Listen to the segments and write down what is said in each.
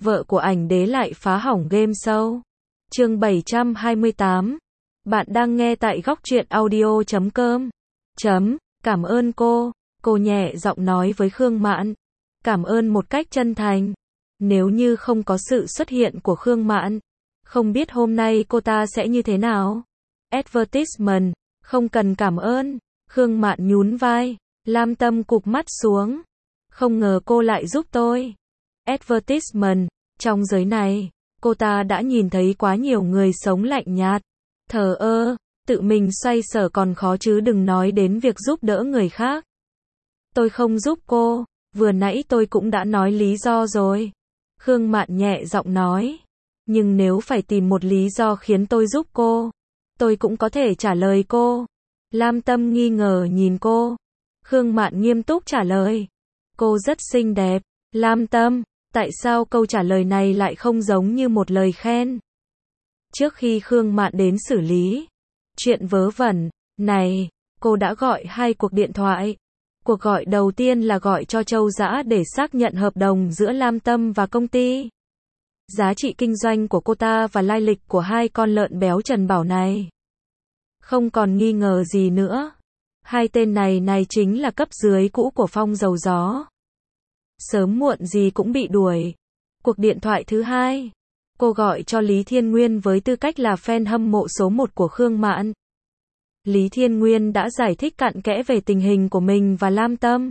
vợ của ảnh đế lại phá hỏng game show. Chương 728. Bạn đang nghe tại góc truyện audio.com. Cảm ơn cô nhẹ giọng nói với Khương Mạn. Cảm ơn một cách chân thành. Nếu như không có sự xuất hiện của Khương Mạn, không biết hôm nay cô ta sẽ như thế nào. Advertisement, không cần cảm ơn. Khương Mạn nhún vai. Lam Tâm cụp mắt xuống. Không ngờ cô lại giúp tôi. Advertisement, trong giới này, cô ta đã nhìn thấy quá nhiều người sống lạnh nhạt, thờ ơ, tự mình xoay sở còn khó chứ đừng nói đến việc giúp đỡ người khác. Tôi không giúp cô, vừa nãy tôi cũng đã nói lý do rồi. Khương Mạn nhẹ giọng nói. Nhưng nếu phải tìm một lý do khiến tôi giúp cô, tôi cũng có thể trả lời cô. Lam Tâm nghi ngờ nhìn cô. Khương Mạn nghiêm túc trả lời. Cô rất xinh đẹp. Lam Tâm, tại sao câu trả lời này lại không giống như một lời khen? Trước khi Khương Mạn đến xử lý chuyện vớ vẩn này, cô đã gọi 2 cuộc điện thoại. Cuộc gọi đầu tiên là gọi cho Châu Dã để xác nhận hợp đồng giữa Lam Tâm và công ty, giá trị kinh doanh của cô ta và lai lịch của 2 con lợn béo Trần Bảo này. Không còn nghi ngờ gì nữa. 2 tên này chính là cấp dưới cũ của Phong Dầu Gió. Sớm muộn gì cũng bị đuổi. Cuộc điện thoại thứ 2, cô gọi cho Lý Thiên Nguyên với tư cách là fan hâm mộ số 1 của Khương Mạn. Lý Thiên Nguyên đã giải thích cặn kẽ về tình hình của mình và Lam Tâm.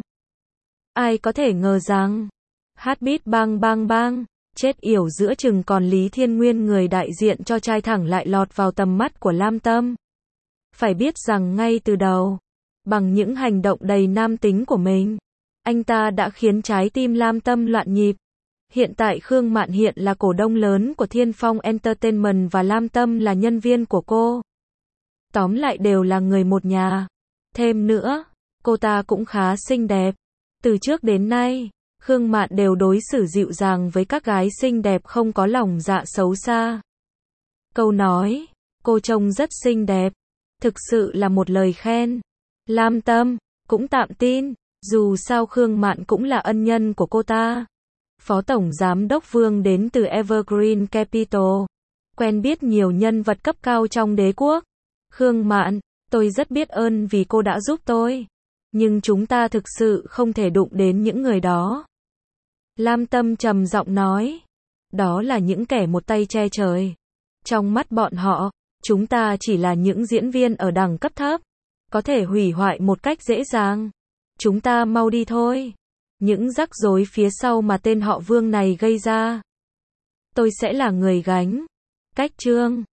Ai có thể ngờ rằng, Heartbeat bang bang bang, chết yểu giữa chừng còn Lý Thiên Nguyên người đại diện cho trai thẳng lại lọt vào tầm mắt của Lam Tâm. Phải biết rằng ngay từ đầu, bằng những hành động đầy nam tính của mình, anh ta đã khiến trái tim Lam Tâm loạn nhịp. Hiện tại Khương Mạn hiện là cổ đông lớn của Thiên Phong Entertainment và Lam Tâm là nhân viên của cô. Tóm lại đều là người một nhà. Thêm nữa, cô ta cũng khá xinh đẹp. Từ trước đến nay, Khương Mạn đều đối xử dịu dàng với các gái xinh đẹp không có lòng dạ xấu xa. Câu nói, cô trông rất xinh đẹp, thực sự là một lời khen. Lam Tâm cũng tạm tin, dù sao Khương Mạn cũng là ân nhân của cô ta. Phó Tổng Giám đốc Vương đến từ Evergreen Capital, quen biết nhiều nhân vật cấp cao trong đế quốc. Khương Mạn, tôi rất biết ơn vì cô đã giúp tôi. Nhưng chúng ta thực sự không thể đụng đến những người đó. Lam Tâm trầm giọng nói. Đó là những kẻ một tay che trời. Trong mắt bọn họ, chúng ta chỉ là những diễn viên ở đẳng cấp thấp, có thể hủy hoại một cách dễ dàng. Chúng ta mau đi thôi. Những rắc rối phía sau mà tên họ Vương này gây ra, tôi sẽ là người gánh. Cách chương